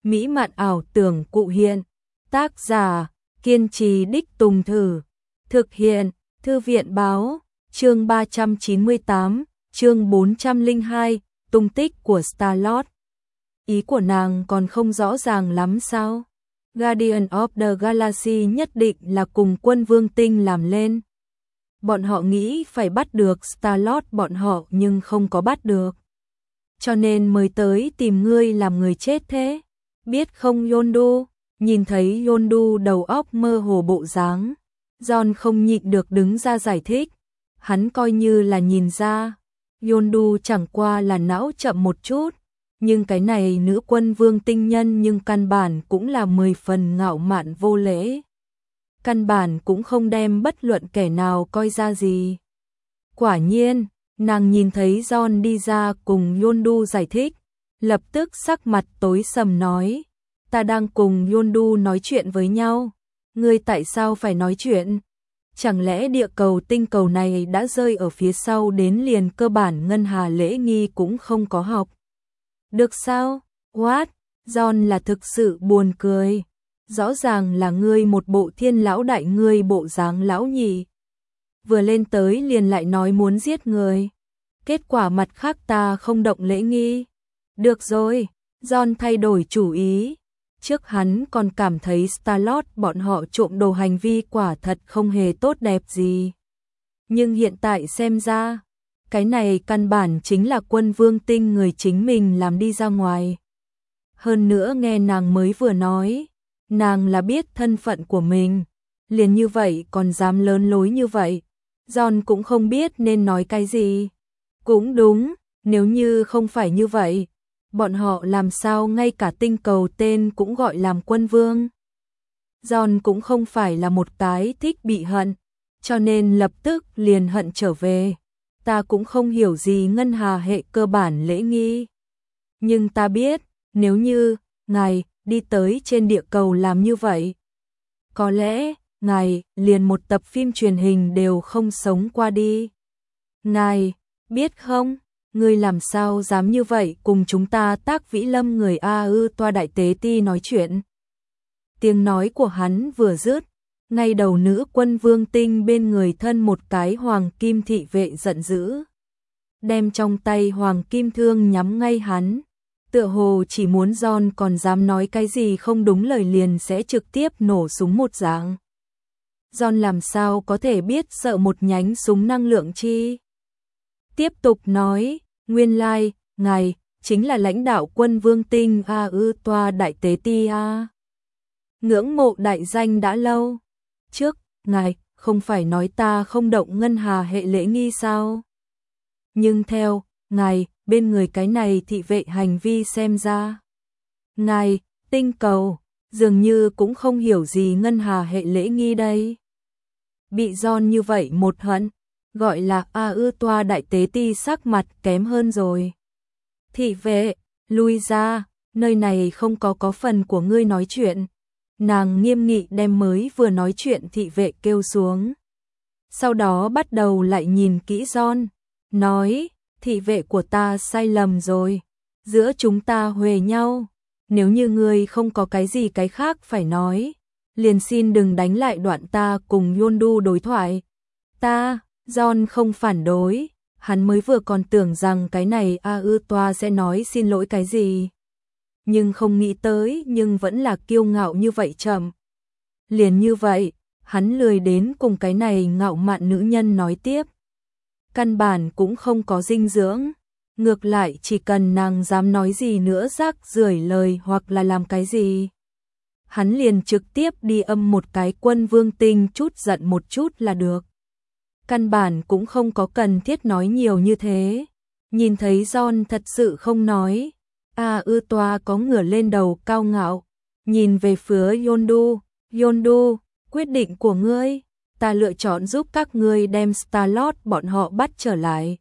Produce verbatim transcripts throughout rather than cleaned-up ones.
mỹ mạn ảo tưởng cụ hiện. Tác giả, kiên trì đích tùng thử. Thực hiện, Thư viện báo, chương ba trăm chín mươi tám, chương bốn trăm lẻ hai, tung tích của Star-Lord. Ý của nàng còn không rõ ràng lắm sao? Guardian of the Galaxy nhất định là cùng quân Vương Tinh làm lên. Bọn họ nghĩ phải bắt được Star-Lord bọn họ nhưng không có bắt được. Cho nên mới tới tìm ngươi làm người chết thế. Biết không Yondu? Nhìn thấy Yondu đầu óc mơ hồ bộ dáng, John không nhịn được đứng ra giải thích. Hắn coi như là nhìn ra, Yondu chẳng qua là não chậm một chút, nhưng cái này nữ quân vương tinh nhân nhưng căn bản cũng là mười phần ngạo mạn vô lễ. Căn bản cũng không đem bất luận kẻ nào coi ra gì. Quả nhiên, nàng nhìn thấy John đi ra cùng Yondu giải thích, lập tức sắc mặt tối sầm nói, ta đang cùng Yondu nói chuyện với nhau, ngươi tại sao phải nói chuyện? Chẳng lẽ địa cầu tinh cầu này đã rơi ở phía sau đến liền cơ bản ngân hà lễ nghi cũng không có học? Được sao? What? John là thực sự buồn cười. Rõ ràng là ngươi một bộ thiên lão đại ngươi bộ dáng lão nhị. Vừa lên tới liền lại nói muốn giết người. Kết quả mặt khác ta không động lễ nghi. Được rồi, John thay đổi chủ ý. Trước hắn còn cảm thấy Star-Lord bọn họ trộm đồ hành vi quả thật không hề tốt đẹp gì. Nhưng hiện tại xem ra, cái này căn bản chính là quân Vương Tinh người chính mình làm đi ra ngoài. Hơn nữa nghe nàng mới vừa nói, nàng là biết thân phận của mình, liền như vậy còn dám lớn lối như vậy. John cũng không biết nên nói cái gì. Cũng đúng, nếu như không phải như vậy, bọn họ làm sao ngay cả tinh cầu tên cũng gọi làm quân vương. John cũng không phải là một cái thích bị hận, cho nên lập tức liền hận trở về. Ta cũng không hiểu gì ngân hà hệ cơ bản lễ nghi. Nhưng ta biết, nếu như ngài đi tới trên địa cầu làm như vậy, có lẽ ngài liền một tập phim truyền hình đều không sống qua đi. Ngài, biết không, ngươi làm sao dám như vậy cùng chúng ta Tác Vĩ Lâm người A ư toa đại tế ti nói chuyện. Tiếng nói của hắn vừa dứt, ngay đầu nữ quân Vương Tinh bên người thân một cái hoàng kim thị vệ giận dữ, đem trong tay hoàng kim thương nhắm ngay hắn, tựa hồ chỉ muốn John còn dám nói cái gì không đúng lời liền sẽ trực tiếp nổ súng một dạng. John làm sao có thể biết sợ một nhánh súng năng lượng chi? Tiếp tục nói, nguyên lai, ngài chính là lãnh đạo quân Vương Tinh A ư toa đại tế ti A. Ngưỡng mộ đại danh đã lâu. Trước, ngài không phải nói ta không động ngân hà hệ lễ nghi sao? Nhưng theo ngài, bên người cái này thị vệ hành vi xem ra, ngài, tinh cầu, dường như cũng không hiểu gì ngân hà hệ lễ nghi đây. Bị John như vậy một hận, gọi là A ư toa đại tế ti sắc mặt kém hơn rồi. Thị vệ, lui ra, nơi này không có có phần của ngươi nói chuyện. Nàng nghiêm nghị đem mới vừa nói chuyện thị vệ kêu xuống. Sau đó bắt đầu lại nhìn kỹ John, nói, thị vệ của ta sai lầm rồi. Giữa chúng ta huề nhau, nếu như ngươi không có cái gì cái khác phải nói, liền xin đừng đánh lại đoạn ta cùng Yondu đối thoại. Ta, John không phản đối, hắn mới vừa còn tưởng rằng cái này A ư toa sẽ nói xin lỗi cái gì. Nhưng không nghĩ tới nhưng vẫn là kiêu ngạo như vậy chậm. Liền như vậy, hắn lười đến cùng cái này ngạo mạn nữ nhân nói tiếp. Căn bản cũng không có dinh dưỡng. Ngược lại chỉ cần nàng dám nói gì nữa rác rưởi lời hoặc là làm cái gì, hắn liền trực tiếp đi âm một cái quân Vương Tinh chút giận một chút là được. Căn bản cũng không có cần thiết nói nhiều như thế. Nhìn thấy John thật sự không nói, A ư toa có ngửa lên đầu cao ngạo, nhìn về phía Yondu. Yondu, quyết định của ngươi, ta lựa chọn giúp các ngươi đem Star-Lord bọn họ bắt trở lại.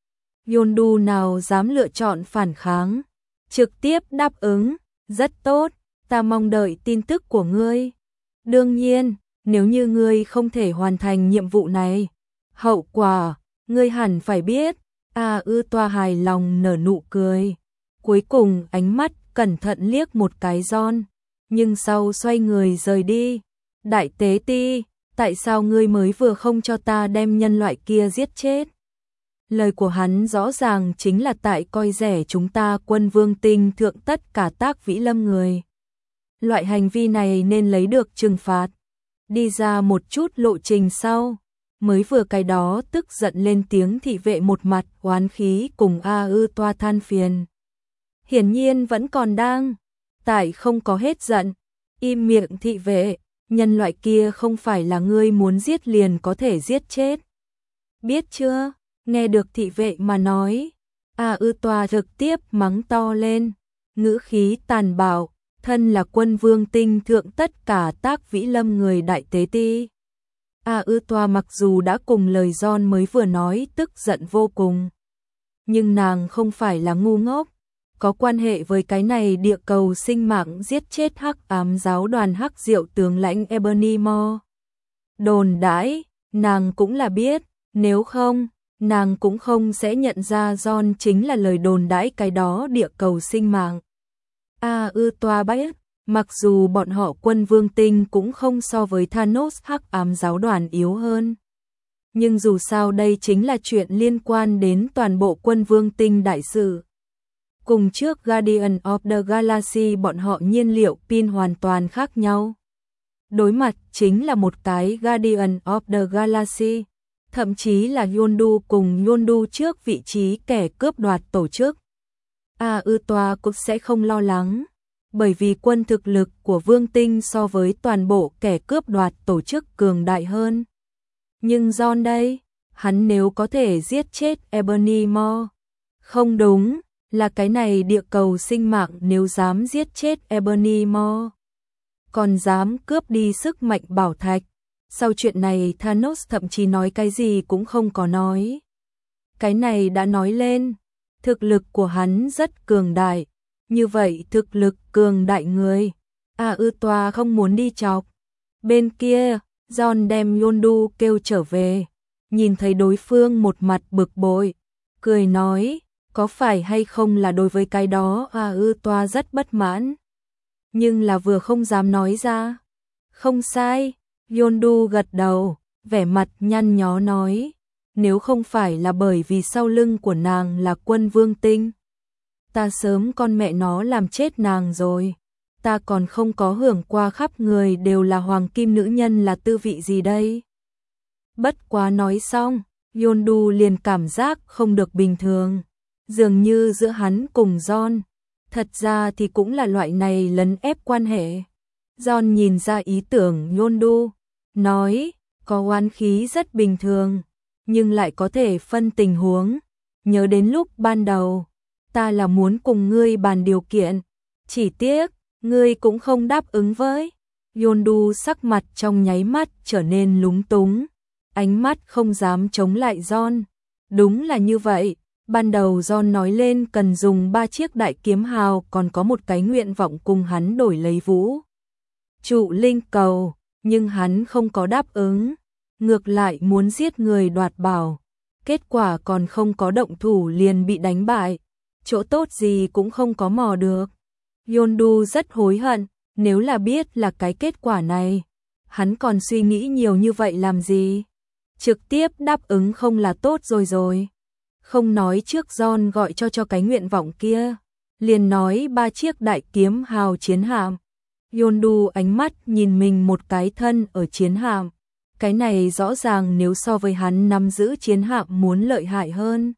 Yondu nào dám lựa chọn phản kháng, trực tiếp đáp ứng, rất tốt, ta mong đợi tin tức của ngươi. Đương nhiên, nếu như ngươi không thể hoàn thành nhiệm vụ này, hậu quả, ngươi hẳn phải biết. A ư toa hài lòng nở nụ cười. Cuối cùng ánh mắt cẩn thận liếc một cái John, nhưng sau xoay người rời đi. Đại tế ti, tại sao ngươi mới vừa không cho ta đem nhân loại kia giết chết? Lời của hắn rõ ràng chính là tại coi rẻ chúng ta Quân Vương Tinh thượng tất cả Tác Vĩ Lâm người. Loại hành vi này nên lấy được trừng phạt. Đi ra một chút lộ trình sau, mới vừa cái đó tức giận lên tiếng thị vệ một mặt oán khí cùng A Ư Toa than phiền. Hiển nhiên vẫn còn đang, tại không có hết giận, im miệng thị vệ, nhân loại kia không phải là ngươi muốn giết liền có thể giết chết. Biết chưa? Nghe được thị vệ mà nói, A Ư Toa trực tiếp mắng to lên, ngữ khí tàn bạo, thân là Quân Vương Tinh thượng tất cả Tác Vĩ Lâm người đại tế ti. A Ư Toa mặc dù đã cùng lời John mới vừa nói tức giận vô cùng, nhưng nàng không phải là ngu ngốc, có quan hệ với cái này địa cầu sinh mạng giết chết hắc ám giáo đoàn hắc diệu tướng lãnh Ebony Maw. Đồn đãi, nàng cũng là biết, nếu không, nàng cũng không sẽ nhận ra John chính là lời đồn đãi cái đó địa cầu sinh mạng. A Ư Toa biết, mặc dù bọn họ Quân Vương Tinh cũng không so với Thanos hắc ám giáo đoàn yếu hơn. Nhưng dù sao đây chính là chuyện liên quan đến toàn bộ Quân Vương Tinh đại sự. Cùng trước Guardian of the Galaxy bọn họ nhiên liệu pin hoàn toàn khác nhau. Đối mặt chính là một cái Guardian of the Galaxy, thậm chí là Yondu cùng Yondu trước vị trí kẻ cướp đoạt tổ chức. A Ư Toa cũng sẽ không lo lắng, bởi vì quân thực lực của Vương Tinh so với toàn bộ kẻ cướp đoạt tổ chức cường đại hơn. Nhưng John đây, hắn nếu có thể giết chết Ebony Maw, không đúng, là cái này địa cầu sinh mạng nếu dám giết chết Ebony Maw, còn dám cướp đi sức mạnh bảo thạch. Sau chuyện này Thanos thậm chí nói cái gì cũng không có nói. Cái này đã nói lên, thực lực của hắn rất cường đại. Như vậy thực lực cường đại người, A Ư Toa không muốn đi chọc. Bên kia, John đem Yondu kêu trở về, nhìn thấy đối phương một mặt bực bội, cười nói, có phải hay không là đối với cái đó A Ư Toa rất bất mãn. Nhưng là vừa không dám nói ra. Không sai, Yondu gật đầu, vẻ mặt nhăn nhó nói, nếu không phải là bởi vì sau lưng của nàng là Quân Vương Tinh, ta sớm con mẹ nó làm chết nàng rồi. Ta còn không có hưởng qua khắp người đều là hoàng kim nữ nhân là tư vị gì đây. Bất quá nói xong, Yondu liền cảm giác không được bình thường. Dường như giữa hắn cùng John, thật ra thì cũng là loại này lấn ép quan hệ. John nhìn ra ý tưởng Yondu, nói, có oán khí rất bình thường, nhưng lại có thể phân tình huống. Nhớ đến lúc ban đầu, ta là muốn cùng ngươi bàn điều kiện, chỉ tiếc, ngươi cũng không đáp ứng với. Yondu sắc mặt trong nháy mắt trở nên lúng túng, ánh mắt không dám chống lại John. Đúng là như vậy, ban đầu John nói lên cần dùng ba chiếc đại kiếm hào còn có một cái nguyện vọng cùng hắn đổi lấy vũ trụ linh cầu, nhưng hắn không có đáp ứng, ngược lại muốn giết người đoạt bảo. Kết quả còn không có động thủ liền bị đánh bại, chỗ tốt gì cũng không có mò được. Yondu rất hối hận, nếu là biết là cái kết quả này, hắn còn suy nghĩ nhiều như vậy làm gì? Trực tiếp đáp ứng không là tốt rồi rồi. Không nói trước John gọi cho cho cái nguyện vọng kia, liền nói ba chiếc đại kiếm hào chiến hạm. Yondu ánh mắt nhìn mình một cái thân ở chiến hạm. Cái này rõ ràng nếu so với hắn nắm giữ chiến hạm muốn lợi hại hơn.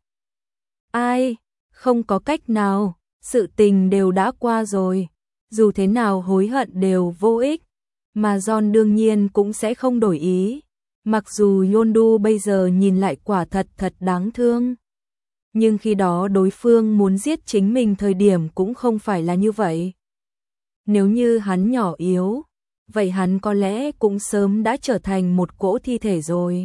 Ai, không có cách nào, sự tình đều đã qua rồi, dù thế nào hối hận đều vô ích, mà John đương nhiên cũng sẽ không đổi ý. Mặc dù Yondu bây giờ nhìn lại quả thật thật đáng thương, nhưng khi đó đối phương muốn giết chính mình thời điểm cũng không phải là như vậy. Nếu như hắn nhỏ yếu, vậy hắn có lẽ cũng sớm đã trở thành một cỗ thi thể rồi.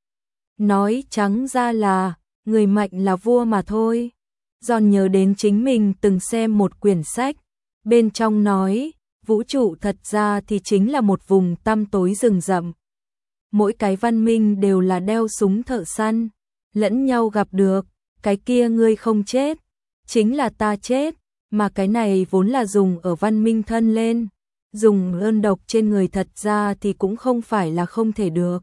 Nói trắng ra là, người mạnh là vua mà thôi. John nhớ đến chính mình từng xem một quyển sách, bên trong nói, vũ trụ thật ra thì chính là một vùng tăm tối rừng rậm. Mỗi cái văn minh đều là đeo súng thợ săn, lẫn nhau gặp được, cái kia ngươi không chết, chính là ta chết, mà cái này vốn là dùng ở văn minh thân lên, dùng đơn độc trên người thật ra thì cũng không phải là không thể được.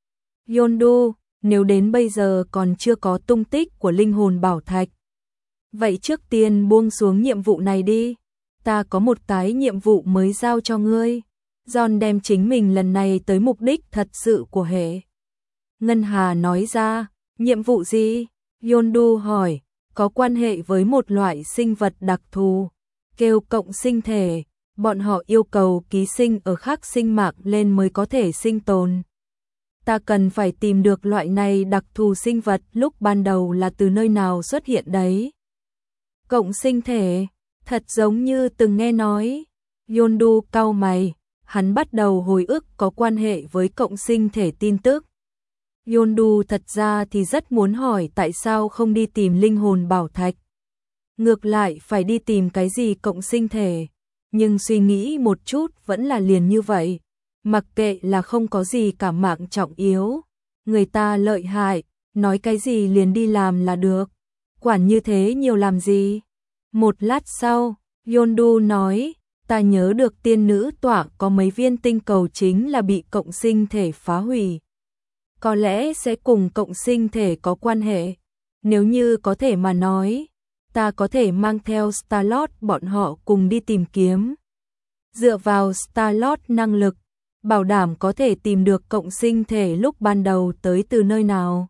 Yondu, nếu đến bây giờ còn chưa có tung tích của linh hồn bảo thạch, vậy trước tiên buông xuống nhiệm vụ này đi, ta có một cái nhiệm vụ mới giao cho ngươi. John đem chính mình lần này tới mục đích thật sự của hệ Ngân Hà nói ra. Nhiệm vụ gì? Yondu hỏi. Có quan hệ với một loại sinh vật đặc thù, kêu cộng sinh thể, bọn họ yêu cầu ký sinh ở khác sinh mạng lên mới có thể sinh tồn. Ta cần phải tìm được loại này đặc thù sinh vật lúc ban đầu là từ nơi nào xuất hiện đấy. Cộng sinh thể, thật giống như từng nghe nói. Yondu cau mày, hắn bắt đầu hồi ức có quan hệ với cộng sinh thể tin tức. Yondu thật ra thì rất muốn hỏi tại sao không đi tìm linh hồn bảo thạch. Ngược lại phải đi tìm cái gì cộng sinh thể. Nhưng suy nghĩ một chút vẫn là liền như vậy. Mặc kệ là không có gì cả mạng trọng yếu. Người ta lợi hại, nói cái gì liền đi làm là được. Quản như thế nhiều làm gì? Một lát sau, Yondu nói, ta nhớ được tiên nữ tọa có mấy viên tinh cầu chính là bị cộng sinh thể phá hủy. Có lẽ sẽ cùng cộng sinh thể có quan hệ. Nếu như có thể mà nói, ta có thể mang theo Star-Lord bọn họ cùng đi tìm kiếm. Dựa vào Star-Lord năng lực, bảo đảm có thể tìm được cộng sinh thể lúc ban đầu tới từ nơi nào.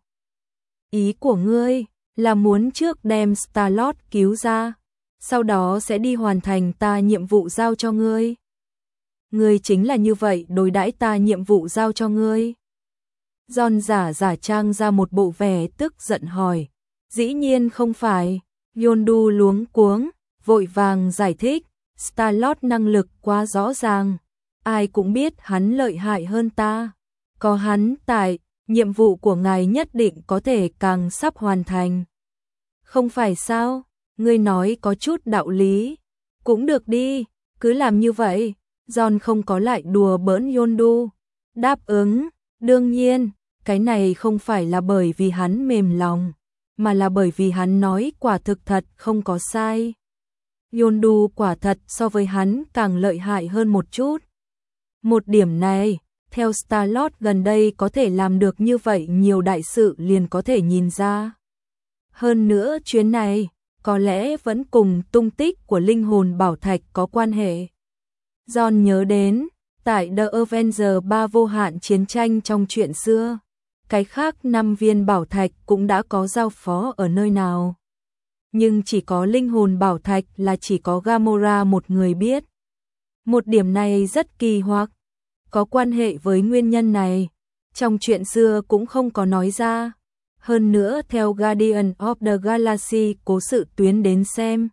Ý của ngươi là muốn trước đem Star-Lord cứu ra, sau đó sẽ đi hoàn thành ta nhiệm vụ giao cho ngươi. Ngươi chính là như vậy đối đãi ta nhiệm vụ giao cho ngươi. John giả giả trang ra một bộ vẻ tức giận hỏi. Dĩ nhiên không phải. Yondu luống cuống, vội vàng giải thích. Star-Lord năng lực quá rõ ràng. Ai cũng biết hắn lợi hại hơn ta. Có hắn tại, nhiệm vụ của ngài nhất định có thể càng sắp hoàn thành. Không phải sao? Ngươi nói có chút đạo lý. Cũng được đi, cứ làm như vậy. John không có lại đùa bỡn Yondu. Đáp ứng, đương nhiên. Cái này không phải là bởi vì hắn mềm lòng, mà là bởi vì hắn nói quả thực thật không có sai. Yondu quả thật so với hắn càng lợi hại hơn một chút. Một điểm này, theo Star-Lord gần đây có thể làm được như vậy nhiều đại sự liền có thể nhìn ra. Hơn nữa chuyến này, có lẽ vẫn cùng tung tích của linh hồn bảo thạch có quan hệ. John nhớ đến, tại The Avengers ba vô hạn chiến tranh trong chuyện xưa, cái khác năm viên bảo thạch cũng đã có giao phó ở nơi nào. Nhưng chỉ có linh hồn bảo thạch là chỉ có Gamora một người biết. Một điểm này rất kỳ hoặc, có quan hệ với nguyên nhân này, trong chuyện xưa cũng không có nói ra. Hơn nữa theo Guardian of the Galaxy cố sự tuyến đến xem,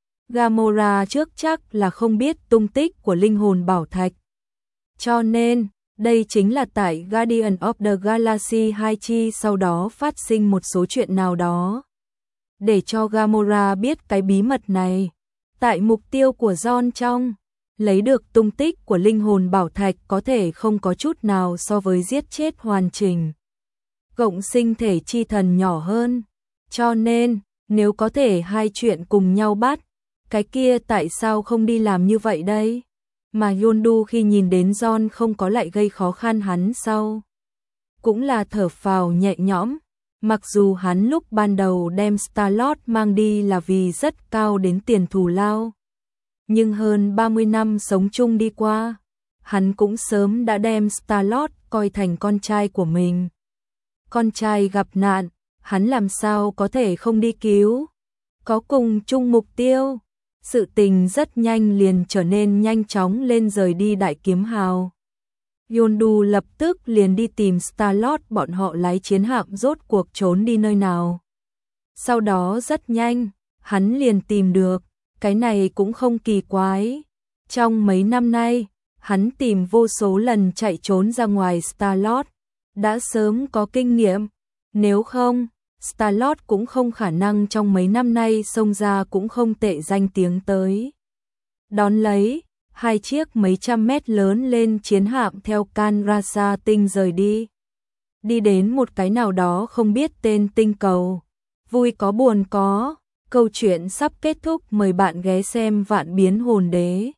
Gamora trước chắc là không biết tung tích của linh hồn bảo thạch. Cho nên, đây chính là tại Guardian of the Galaxy hai chi sau đó phát sinh một số chuyện nào đó. Để cho Gamora biết cái bí mật này, tại mục tiêu của John trong, lấy được tung tích của linh hồn bảo thạch có thể không có chút nào so với giết chết hoàn chỉnh. Cộng sinh thể chi thần nhỏ hơn. Cho nên, nếu có thể hai chuyện cùng nhau bắt, cái kia tại sao không đi làm như vậy đây? Mà Yondu khi nhìn đến John không có lại gây khó khăn hắn sau, cũng là thở phào nhẹ nhõm, mặc dù hắn lúc ban đầu đem Star-Lord mang đi là vì rất cao đến tiền thù lao. Nhưng hơn ba mươi năm sống chung đi qua, hắn cũng sớm đã đem Star-Lord coi thành con trai của mình. Con trai gặp nạn, hắn làm sao có thể không đi cứu? Có cùng chung mục tiêu. Sự tình rất nhanh liền trở nên nhanh chóng lên rời đi Đại Kiếm Hào. Yondu lập tức liền đi tìm Star-Lord bọn họ lái chiến hạm rốt cuộc trốn đi nơi nào. Sau đó rất nhanh, hắn liền tìm được, cái này cũng không kỳ quái. Trong mấy năm nay, hắn tìm vô số lần chạy trốn ra ngoài Star-Lord, đã sớm có kinh nghiệm, nếu không, Star-Lord cũng không khả năng trong mấy năm nay xông ra cũng không tệ danh tiếng tới. Đón lấy, hai chiếc mấy trăm mét lớn lên chiến hạm theo Can Rasa tinh rời đi. Đi đến một cái nào đó không biết tên tinh cầu. Vui có buồn có, Câu chuyện sắp kết thúc, mời bạn ghé xem Vạn Biến Hồn Đế.